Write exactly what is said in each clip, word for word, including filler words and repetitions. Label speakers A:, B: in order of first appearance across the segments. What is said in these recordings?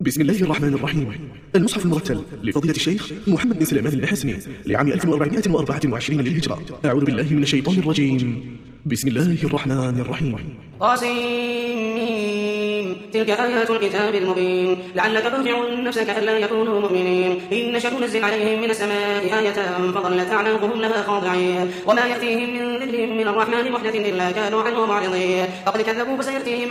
A: بسم الله الرحمن الرحيم. المصحف المرتل لفضيلة الشيخ محمد بن سليمان الحسني لعام ألف وأربعمائة وأربعة وعشرين للهجرة. أعوذ بالله من الشيطان الرجيم. بسم الله الرحمن الرحيم.
B: قاسم تلك آيات الكتاب المبين لعلك ترجع نفسك ألا يكونوا مؤمنين إن نشأ ننزل عليهم من السماء آية فظلت أعناقهم لها خاضعين وما يأتيهم من ذكر من الرحمن محدث إلا كانوا عنه معرضين فقد كذبوا فسيأتيهم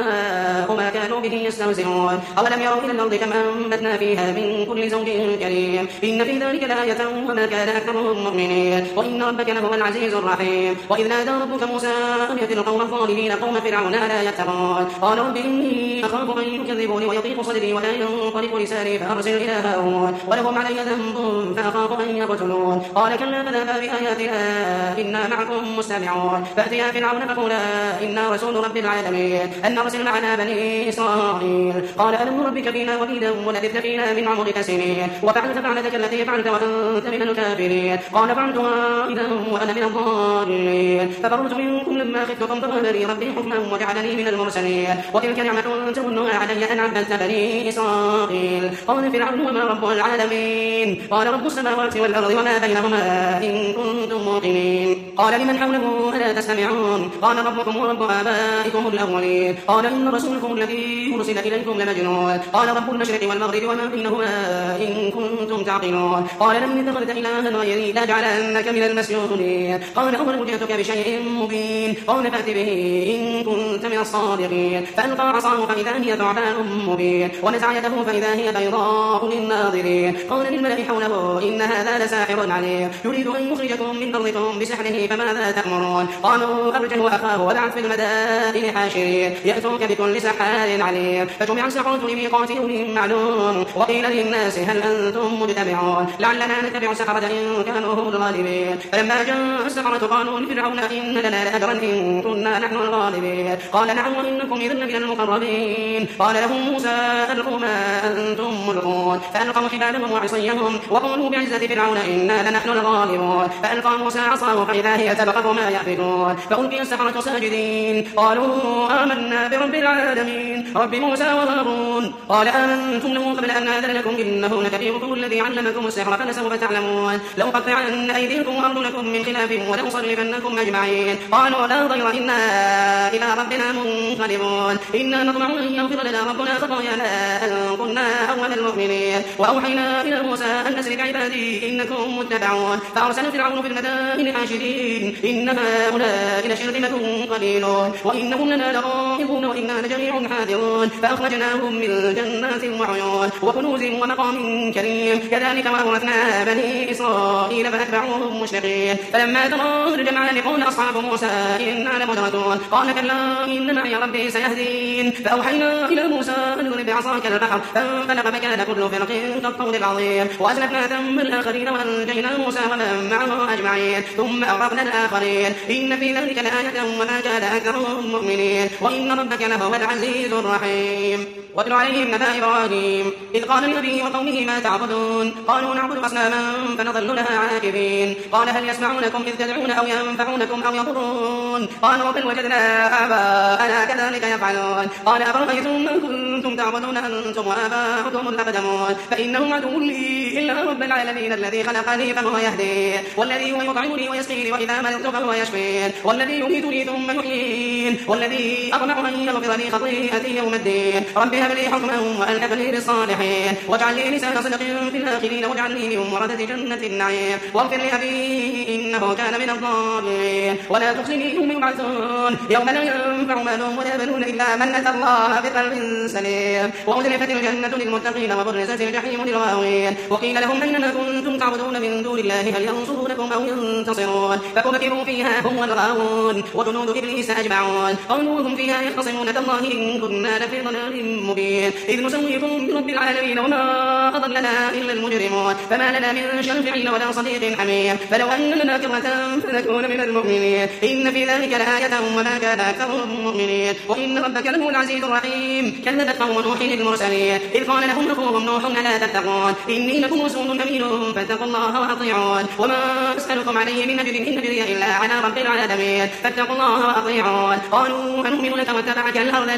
B: أنباء ما كانوا به يستهزئون أولم يروا إلى الأرض كم أنبتنا فيها من كل زوج كريم إن في ذلك لآية وما كان أكثرهم مؤمنين وإن ربك لهو العزيز الرحيم وإذ نادى ربك موسى أن ائت القوم الظالمين قوم فرعون ألا يتقون قال رب إني أخاف أن يكذبوني ويضيق صدري ولا ينطلق لساني فأرسل إلى هارون ولهم علي ذنب فأخاف أن يقتلون قال كلا فذهبا بآياتنا إنا معكم مستمعون فأتيا فرعون فقولا إنا رسول رب العالمين أن أرسل معنا بني إسرائيل قال ألم نربك فينا وليدا ولبثت فينا من عمرك سنين وفعلت فعلتك التي فعلت وأنت من الكافرين قال فعلتها إذا وأنا من الضالين ففررت منكم لما خفتكم فوهب لي ربي حكما وجعلني من المرسلين وتلك نعمة تمنها علي أن عبدت بني إسرائيل قال فرعون وما رب العالمين قال رب السماوات والأرض وما بينهما إن كنتم موقنين قال لمن حوله ألا تستمعون قال ربكم ورب آبائكم الأولين قال إن رسولكم الذي أرسل إليكم لمجنون قال رب المشرق والمغرب وما بينهما إن كنتم تعقلون قال لئن اتخذت إلها غيري لأجعلنك من المسجونين قال أولو جئتك بشيء مبين قال فأت به إن كنت من الصادقين فألقى عصاه فإذا هي ثعبان مبين ونزع يده فإذا هي بيضاء للناظرين قال للملأ حوله إن هذا لساحر عليم يريد أن يخرجكم من أرضكم بسحره فماذا تأمرون قالوا أرجه وأخاه وابعث في المدائن حاشرين يأتوك بكل سحار عليم فجمع السحرة لميقات يوم معلوم وقيل للناس هل أنتم مجتمعون لعلنا نتبع السحرة إن كانوا هم الغالبين فلما جاء السحرة قالوا لفرعون إن لنا لأجرا إن كنا نحن الغالبين قال نعم وإنكم إذا لمن المقربين قال لهم موسى ألقوا ما أنتم ملقون فألقوا حبالهم وعصيهم وقالوا بعزة فرعون إنا لنحن الغالبون فألقى موسى عصاه فإذا هي تلقف ما يأفكون فألقي السحرة ساجدين قالوا آمنا برب العالمين رب موسى وهارون قال آمنتم له قبل أن آذن لكم إنه لكبيركم الذي علمكم السحر فلسوف تعلمون لأقطعن أيديكم وأرجلكم من خلاف ولأصلبنكم أجمعين قالوا لا ضير إنا إلى ربنا منقلبون إنا نطمع أن يغفر لنا ربنا خطايانا أن كنا أول المؤمنين وأوحينا إلى موسى أن أسر بعبادي إنكم متبعون فأرسل فرعون في المدائن حاشرين إن هؤلاء لشرذمة قليلون وإنهم لنا لغائظون وإنا لجميع حاذرون فأخرجناهم من جنات وعيون وكنوز ومقام كريم كذلك وأورثنا بني إسرائيل فأتبعوهم مشرقين فلما ترى الجمعان قال أصحاب موسى إنا لمدركون قال كلا إن معي ربي سيهدين فأوحينا إلى موسى أن اضرب بعصاك البحر فانفلق فكان كل فرق كالطود العظيم وأزلفنا ثم الآخرين وأنجينا موسى ومن معه أجمعين ثم أغرقنا الآخرين إن في ذلك لآية وما كان أكثرهم مؤمنين وإن ربك لهو العزيز الرحيم واتل عليهم نبأ إبراهيم إذ قال لأبيه وقومه ما تعبدون قالوا نعبد أصناما فنظل لها عاكفين قال هل يسمعونكم إذ تدعون أو ينفعونكم أو يضرون قالوا بل وجدنا آباءنا كذلك يفعلون قال أفرأيتم ما كنتم تعبدون أنتم وآباؤكم الأقدمون فإنهم عدو لي إلا رب العالمين الذي خلقني فهو يهدين والذي هو يطعمني ويسقين وإذا مرضت فهو يشفين والذي يميتني ثم يحيين والذي أطمع أن يغفر لي خطيئتي يوم الدين رب هب لي حكما وألحقني بالصالحين واجعل لي لسان صدق في الآخرين واجعلني من ورثة جنة النعيم واغفر لأبي إنه كان من الضالين ولا تخزني يوم يبعثون يوم لا ينفع مال ولا بنون إلا من أتى الله بقلب سليم وأزلفت الجنة للمتقين وبرزت الجحيم للغاوين وقيل لهم أينما كنتم تعبدون من دون الله هل ينصرونكم أو ينتصرون فكبكبوا فيها هم والغاوون وجنود إبليس أجمعون قالوا هم فيها يختصمون تالله إن كنا لفي ضلال مبين إذ نسويكم برب العالمين وما أضلنا إلا المجرمون فما لنا من شافعين ولا صديق حميم فلو أن لنا كرة فنكون من المؤمنين إن في ذلك لآية وما كان أكثرهم مؤمنين وإن ربك لهو العزيز الرحيم كذبت قوم نوح المرسلين إذ قال لهم أخوهم نوح ألا تتقون إني لكم رسول أمين فاتقوا الله وأطيعون وما أسألكم عليه من أجر إن أجري إلا على رب العالمين فاتقوا الله وأطيعون قالوا أنؤمن لك واتبعك الأرذلون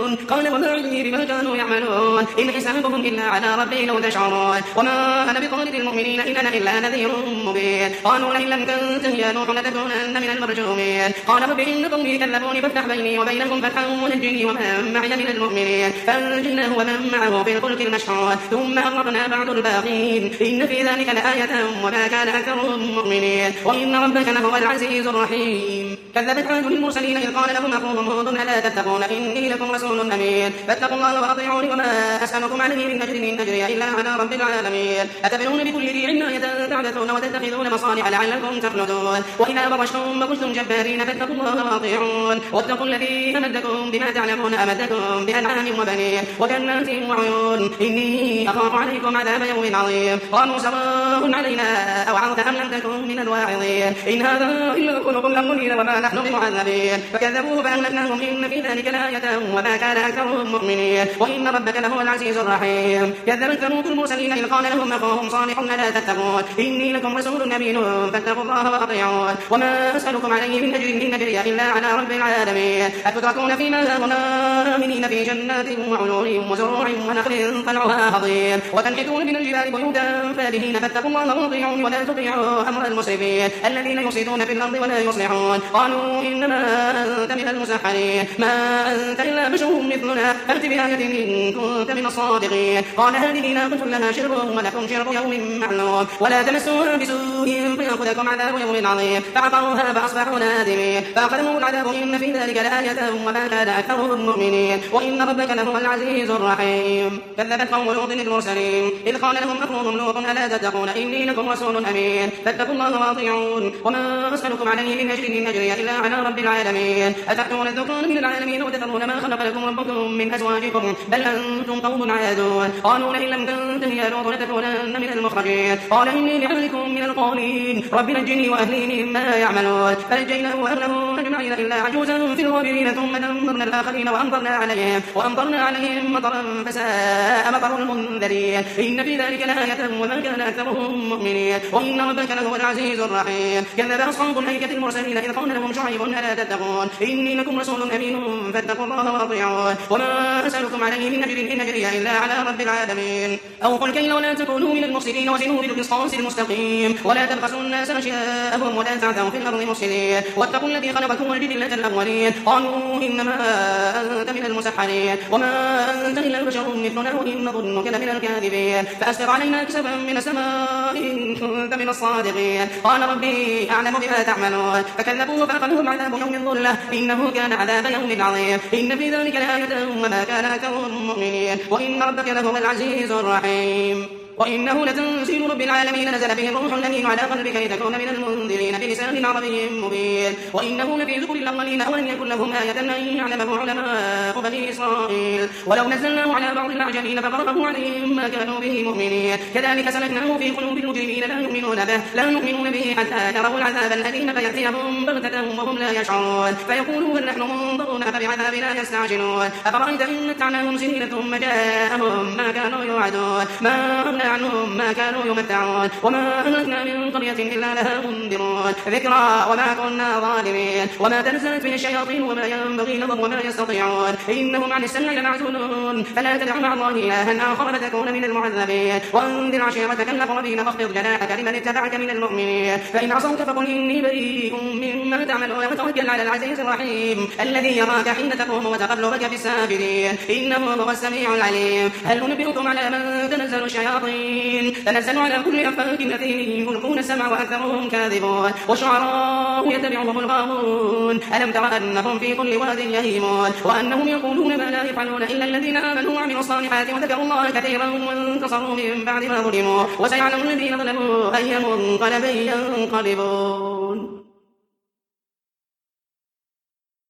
B: يعملون قال وما علمي بما كانوا يعملون إن حسابهم إلا على ربي لو تشعرون وما أنا بطارد المؤمنين إن أنا إلا نذير مبين قالوا لئن لم تنته يا نوح لتكونن من المرجومين قال رب إن قومي كذبوني فافتح بيني وبينهم فتحا ونجني ومن معي من المؤمنين فأنجيناه ومن معه في الفلك المشحون ثم أغرقنا بعد الباقين إن في ذلك لآية وما كان أكثرهم مؤمنين وإن ربك لهو العزيز الرحيم كذبت عاد للمرسلين إذ قال لهم أخوهم هود ألا تتقون إني لكم رسول أمين فاتقوا الله وأطيعوني وما أسألكم عليه من أجر إن أجري إلا على رب العالمين أتبنون بكل ريع آية تعبثون وتتخذون مصانع لعلكم تخلدون وإذا بطشتم بطشتم جبارين فاتقوا الله وأطيعون واتقوا الذي أمدكم بما تعلمون أمدكم بأنعام وبنين وجنات وعيون إني أخاف عليكم عذاب يوم عظيم قالوا سواء علينا أوعظت أم لم تكن من الواعظين إن هذا إلا خلق الأولين وما نحن بمعذبين فكذبوه فأهلكناهم إن في ذلك لآية وما كان أكثرهم مؤمنين وإن ربك لهو العزيز الرحيم كذبت ثمود المرسلين إذ قال لهم أخوهم صالح لا تتقون إني لكم رسول أمين فاتقوا الله وأطيعون وما أسألكم عليه من أجر إن أجري إلا على رب العالمين أتتركون فيما هاهنا آمنين في جنات وعيون وزروع ونخل طلعها هضيم وتنحتون من الجبال بيوتا فارهين فاتقوا الله وأطيعون ولا تطيعوا أمر المسرفين الذين يفسدون في الأرض ولا يصلحون قالوا إنما أنت من المسحرين ما أنت إلا بشر مثلنا فأت بآية إن كنت من الصادقين قال هذه ناقة لها شرب ولكم شرب يوم معلوم ولا تمسوها بسوء فيأخذكم عذاب يوم عظيم فعقروها فأصبحوا نادمين فأخذهم العذاب إن في ذلك لآية وما كان أكثرهم مؤمنين وإن ربك لهو العزيز الرحيم كذبت قوم لوط المرسلين إذ قال لهم أخوهم لوط ألا تتقون إني لكم رسول أمين فاتقوا الله وأطيعون وما أسألكم عليه من أجر إن أجري إلا على رب العالمين أتأتون الذكران من العالمين وتذرون ما خلق لكم ربكم من أزواجكم بل أنتم قوم عادون قالوا لئن لم تنته يا لوط لتكونن من المخرجين قال إني لعملكم من القالين رب نجني وأهلي مما يعملون فنجيناه وأهله أجمعين إلا عجوزا في الغابرين ثم دمرنا الآخرين وأمطرنا عليهم وأمطرنا عليهم مطرا فساء مطر المنذرين إن في ذلك لآية وما كان أكثرهم مؤمنين وإن ربك لهو العزيز الرحيم كذب أصحاب الأيكة المرسلين إذ قال لهم شعيب ألا تتقون إني لكم رسول أمين فاتقوا الله وأطيعون وما أسألكم عليه من أجر إن أجري إلا على رب العالمين أوفوا الكيل ولا تكونوا من المفسدين وزنوا بالقسطاس المستقيم ولا تبخسوا الناس أشياءهم ولا تعثوا في الأرض مفسدين واتقوا الذي خلقكم والجبلة الأولين قالوا إنما أنت من المسحرين وما أنت إلا بشر مثلنا وإن نظنك لمن الكاذبين فأسبغ علينا كسبا من السماء إن كنت من الصادقين قال ربي أعلم بما تعملون فكذبوه فأخذهم عذاب يوم الظلة إنه كان عذاب يوم عظيم إن في ذلك لآية وما كان أكثرهم مؤمنين وإن ربك لهو العزيز الرحيم وإنه لتنزيل رب العالمين نزل به الروح الأمين على قلبك لتكون من المنذرين بلسان عربي مبين وإنه لفي زبر الأولين ولم يكن لهم آية أن يعلمه علماء بني إسرائيل ولو نزلناه على بعض الأعجمين فقرأه عليهم ما كانوا به مؤمنين كذلك سلكناه في قلوب المجرمين لا يؤمنون به لا يؤمنون به حتى يروا العذاب الأليم فيأتيهم بغتة وهم لا يشعرون فيقولوا هل نحن منظرون فبعذابنا يستعجلون أفرأيت إن متعناهم سنين ثم جاءهم ما كانوا يوعدون ما عنهم ما كانوا يمتعون وما أهلكنا من قرية إلا لها منذرون ذكرى وما كنا ظالمين وما تنزلت به الشياطين وما ينبغي لهم وما يستطيعون إنهم عن السمع لمعزولون فلا تدع مع الله إلها آخر فتكون من المعذبين وأنذر عشيرتك الأقربين واخفض جناحك لمن اتبعك من المؤمنين فإن عصوك فقل إني بريء مما تعملون وتوكل على العزيز الرحيم الذي يراك حين تقوم وتقلبك في الساجدين إنه هو السميع العليم هل ننبئكم على من تنزل الشياطين تنزل على كل أفاك أثيم يلقون السمع وأكثرهم كاذبون والشعراء يتبعهم الغاوون ألم تر أنهم في كل واد يهيمون وأنهم يقولون ما لا يفعلون إلا الذين آمنوا وعملوا الصالحات وذكروا الله كثيرا وانتصروا من بعد ما ظلموا وسيعلم الذين ظلموا أي منقلب ينقلبون